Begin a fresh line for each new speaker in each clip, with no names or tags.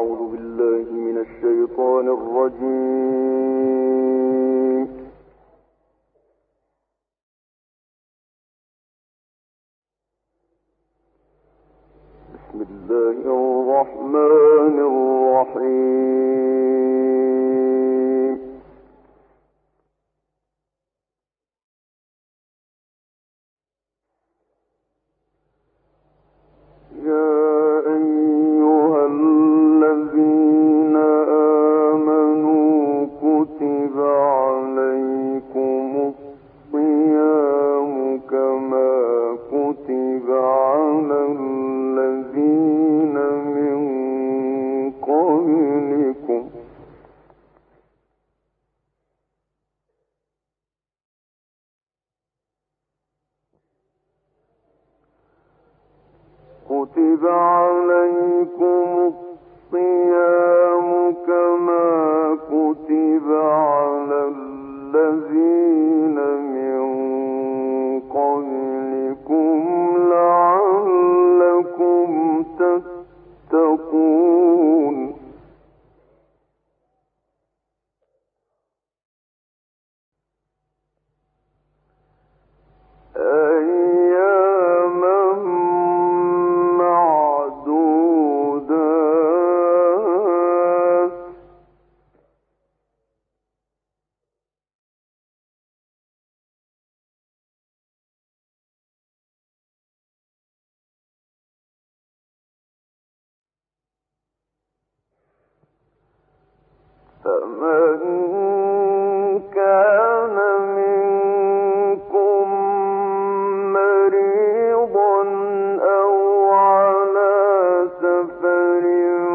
أعوذ بالله من الشيطان الرجيم. بسم الله الرحمن الرحيم. يا أيها الذين آمنوا كتب عليكم الصيام كما كتب على الذين من قبلكم كتب عليكم الصيام كما كتب على الذين من قبلكم لعلكم تتقون. فمن كان منكم مريضا أو على سفر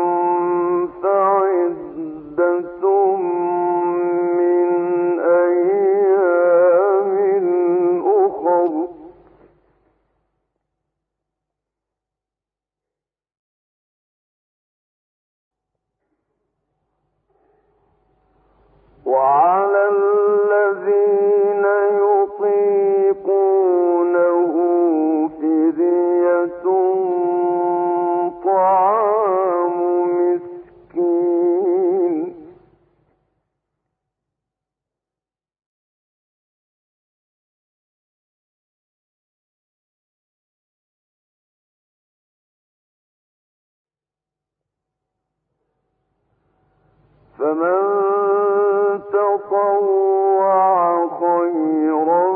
فعدة من أيام أخر وعلى الذين يطيقونه فدية طعام مسكين فمن تطوع خيرا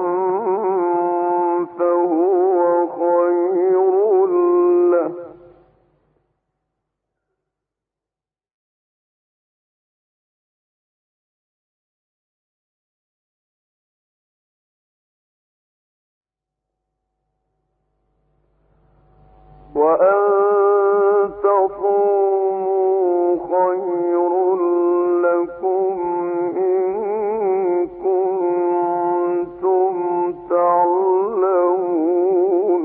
فهو خير له وأن تصوموا خير لكم إن كنتم تعلمون.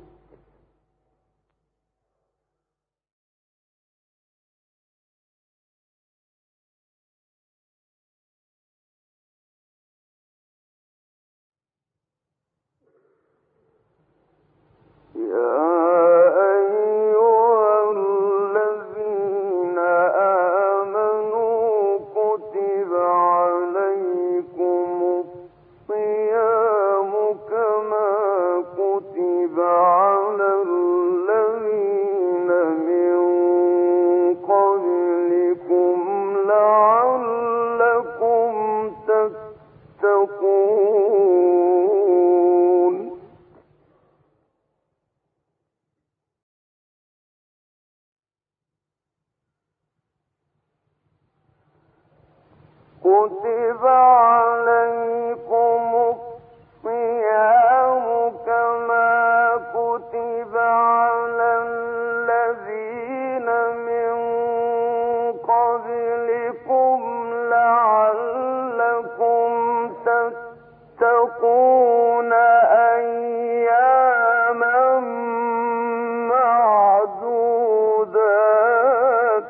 يا أيها الذين آمنوا كتب عليكم الصيام كما كتب على الذين من قبلكم لعلكم تتقون. كتب عليكم الصيام كما كتب على الذين من قبلكم لعلكم تتقون أياما معدودات.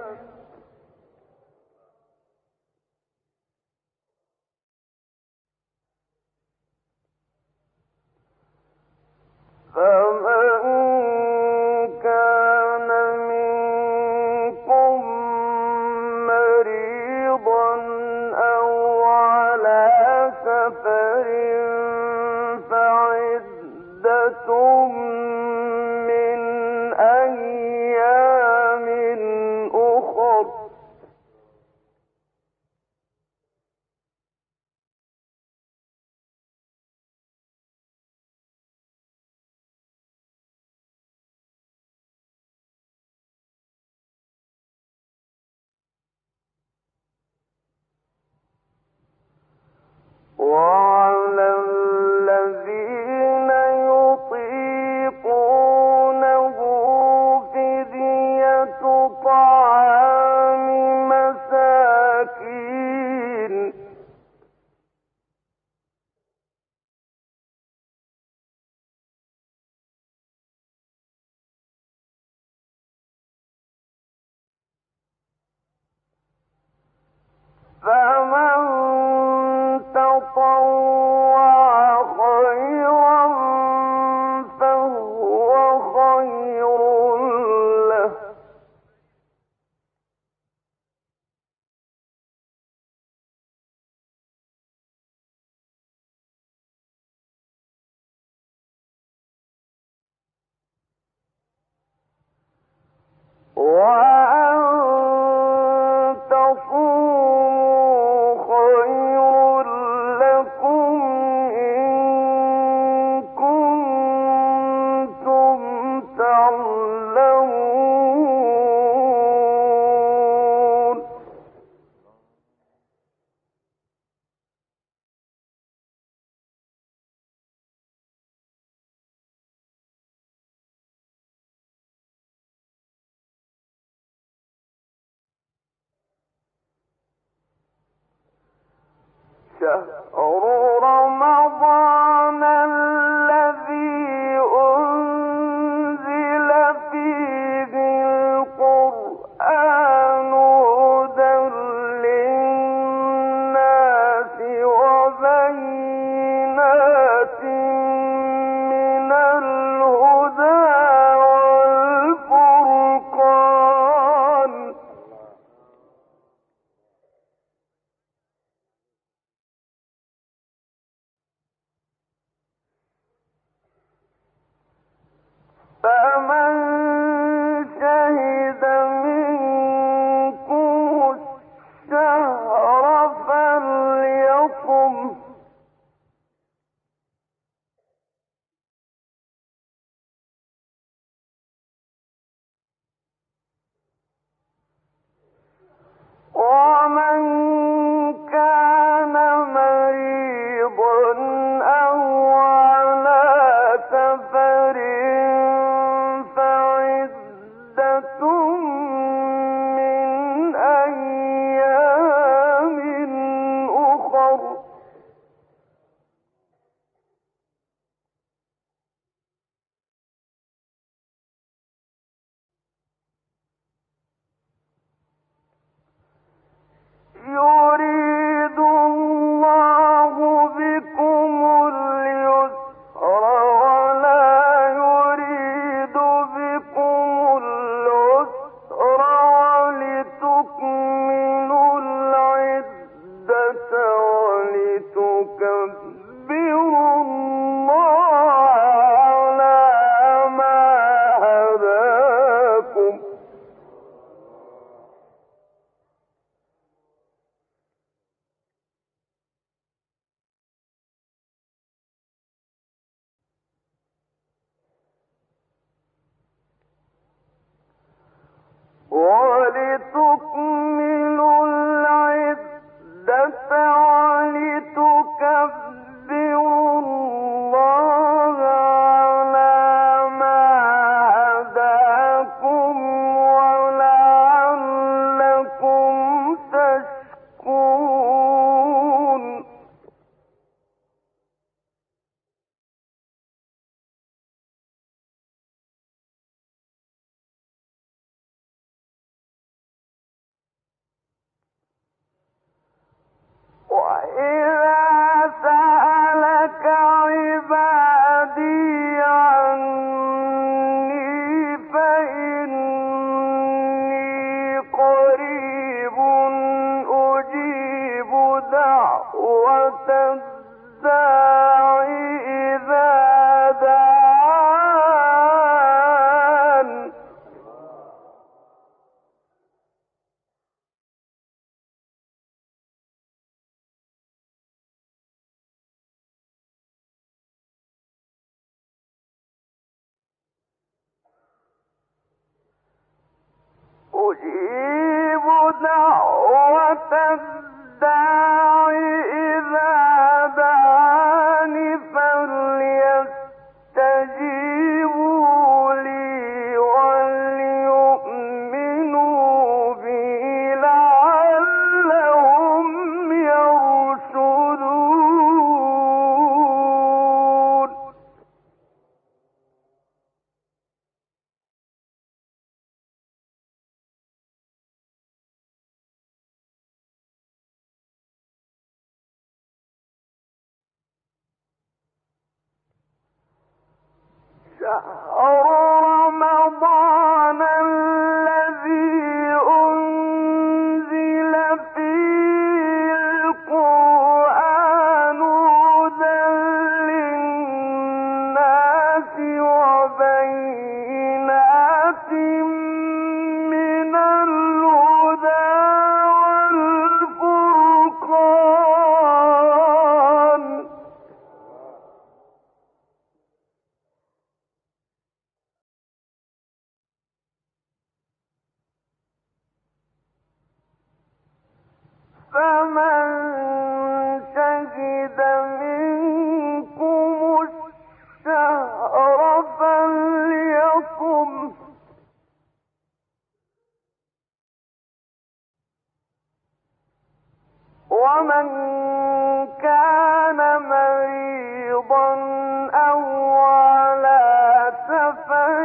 شهر رمضان الذي أنزل فيه القرآن هدى للناس وبينات من الهدى والفرقان فمن شهد منكم الشهر فليصم ومن كان مريضا أو على سفر فعدة من أيام أخر يريد الله بكم اليسر ولا يريد بكم العسر ولتكملوا العدة ولتكبروا الله على ما هداكم ولتكملوا العدة ولتكبروا الله على ما هداكم ولعلكم تشكرون وإذا سألك عبادي عني فإني قريب أجيب دعوة الداع إذا دعان أجيب دعوة الداع إذا دعان شهر رمضان الذي أنزل فيه القرآن هدى للناس وبينات من الهدى والفرقان فمن شهد منكم الشهر فليصم ومن كان مريضا أو على سفر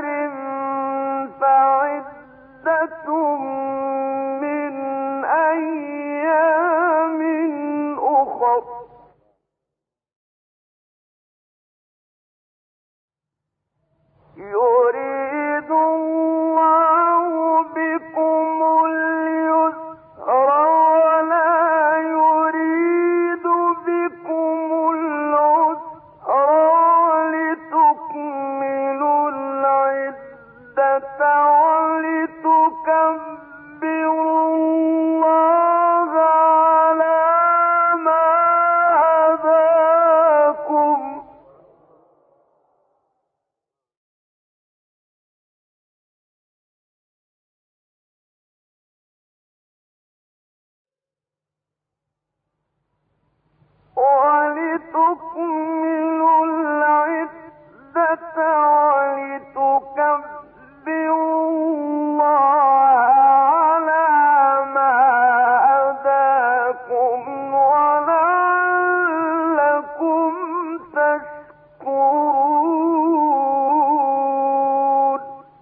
فعدة من أيام أخر يريد الله بكم اليسر ولا يريد بكم العسر ولتكملوا العدة ولتكبروا الله على ما هداكم ولتكملوا العدة ولتكبروا الله على ما هداكم ولعلكم تشكرون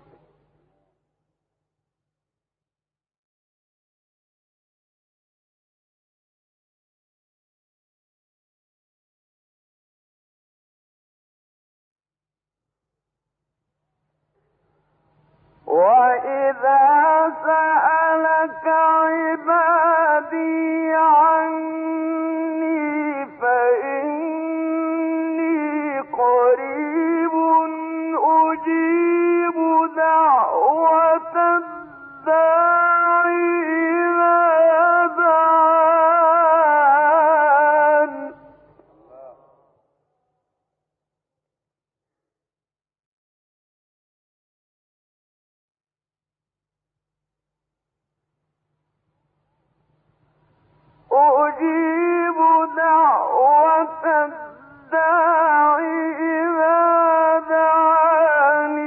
وإذا سألك عبادي عني فإني قريب أجيب دعوة الداع إذا دعان أجيب دعوة الداع إذا دعان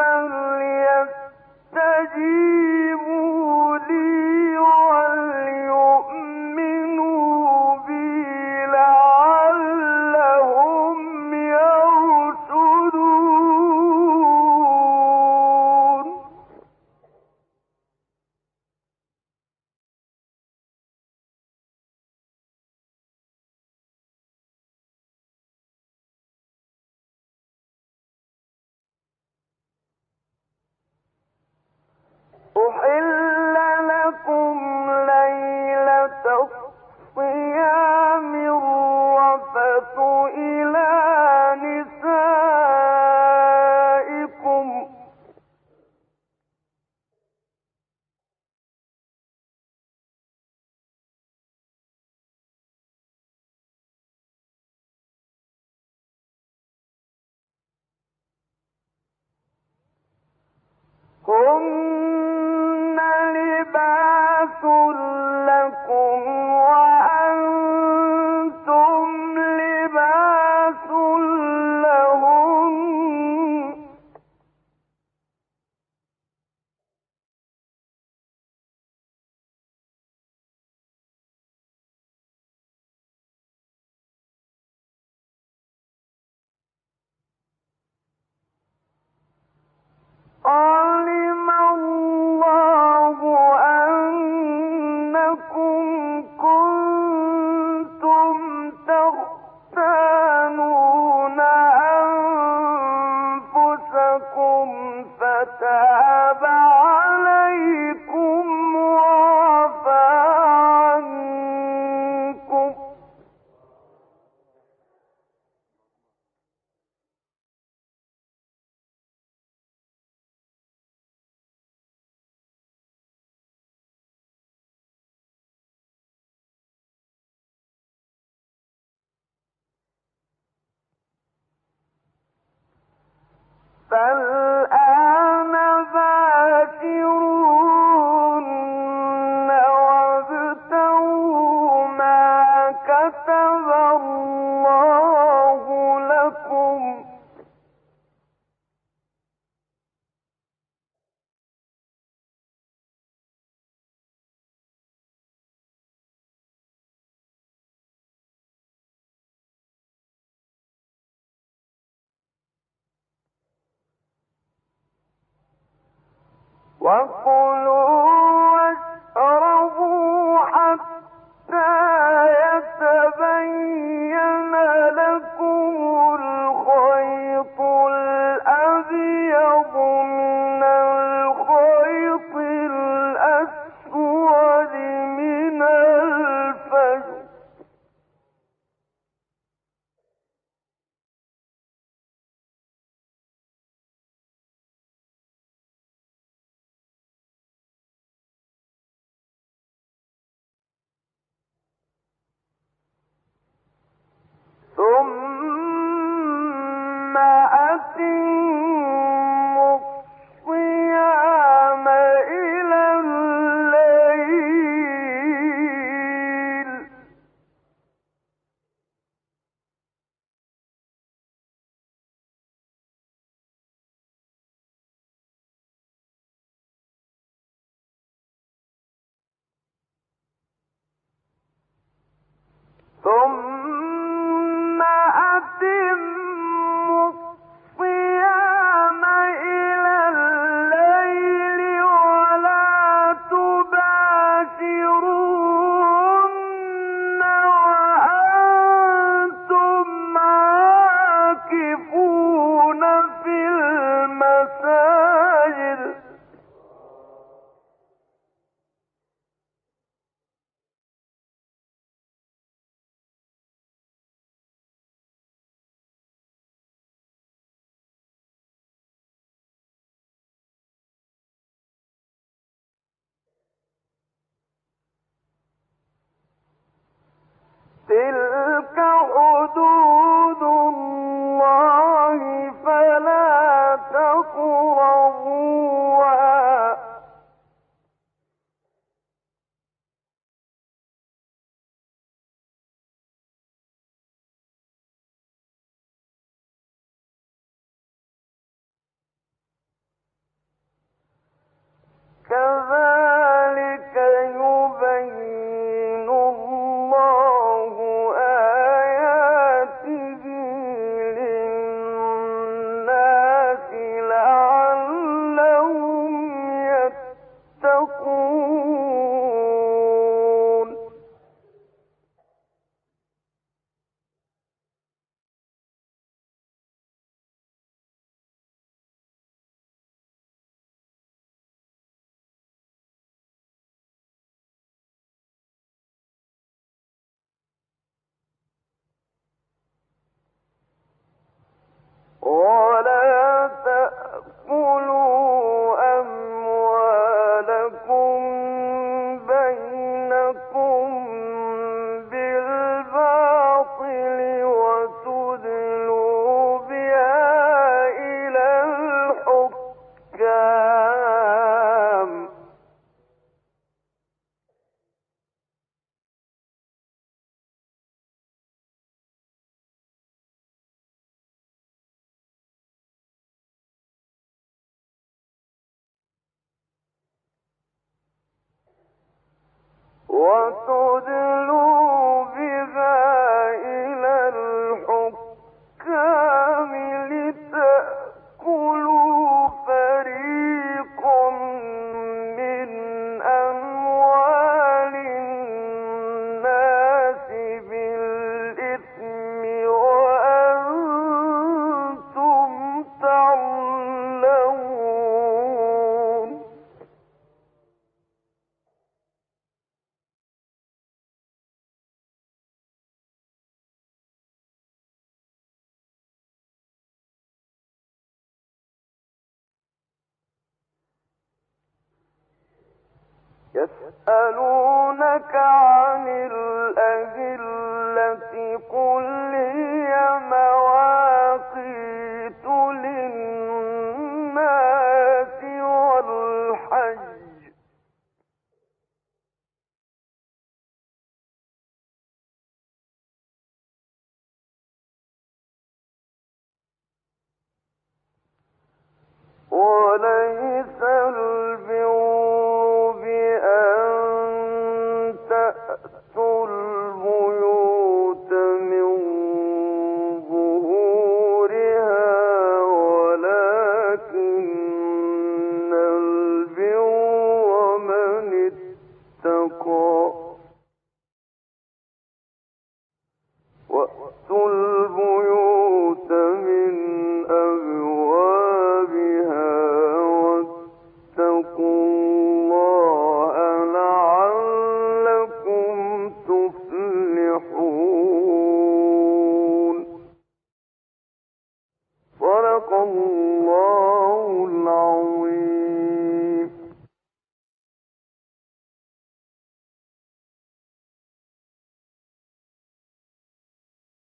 فليستجيبوا لي وليؤمنوا بي لعلهم يرشدون أحل لكم ليلة الصيام الرفث إلى نسائكم هن لباس لكم وأنتم لباس لهم علم الله فالآن باشروهن وابتغوا ما كتب الله لكم وكلوا واشربوا حتى يتبين لكم الخيط الأبيض من الخيط الأسود من الفجر ثم أتموا الصيام إلى الليل ثم أتموا الصيام إلى الليل ولا تباشروهن وأنتم عاكفون في المساجد تلك حدود الله فلا تقربوها كذلك يبين الله آياته للناس لعلهم يتقون ولا تأكلوا أموالكم بينكم بالباطل وتدلوا بها إلى الحكام وتدلوا بها إلى الحكام لتأكلوا فريقا من أموال الناس بالإثم وأنتم تعلمون يسألونك عن الأهلة قل هي مواقيت للناس وليس البر بأن تأتوا البيوت من ظهورها ولكن البر من اتقى وأتوا البيوت من أبوابها واتقوا الله لعلكم تفلحون. صدق الله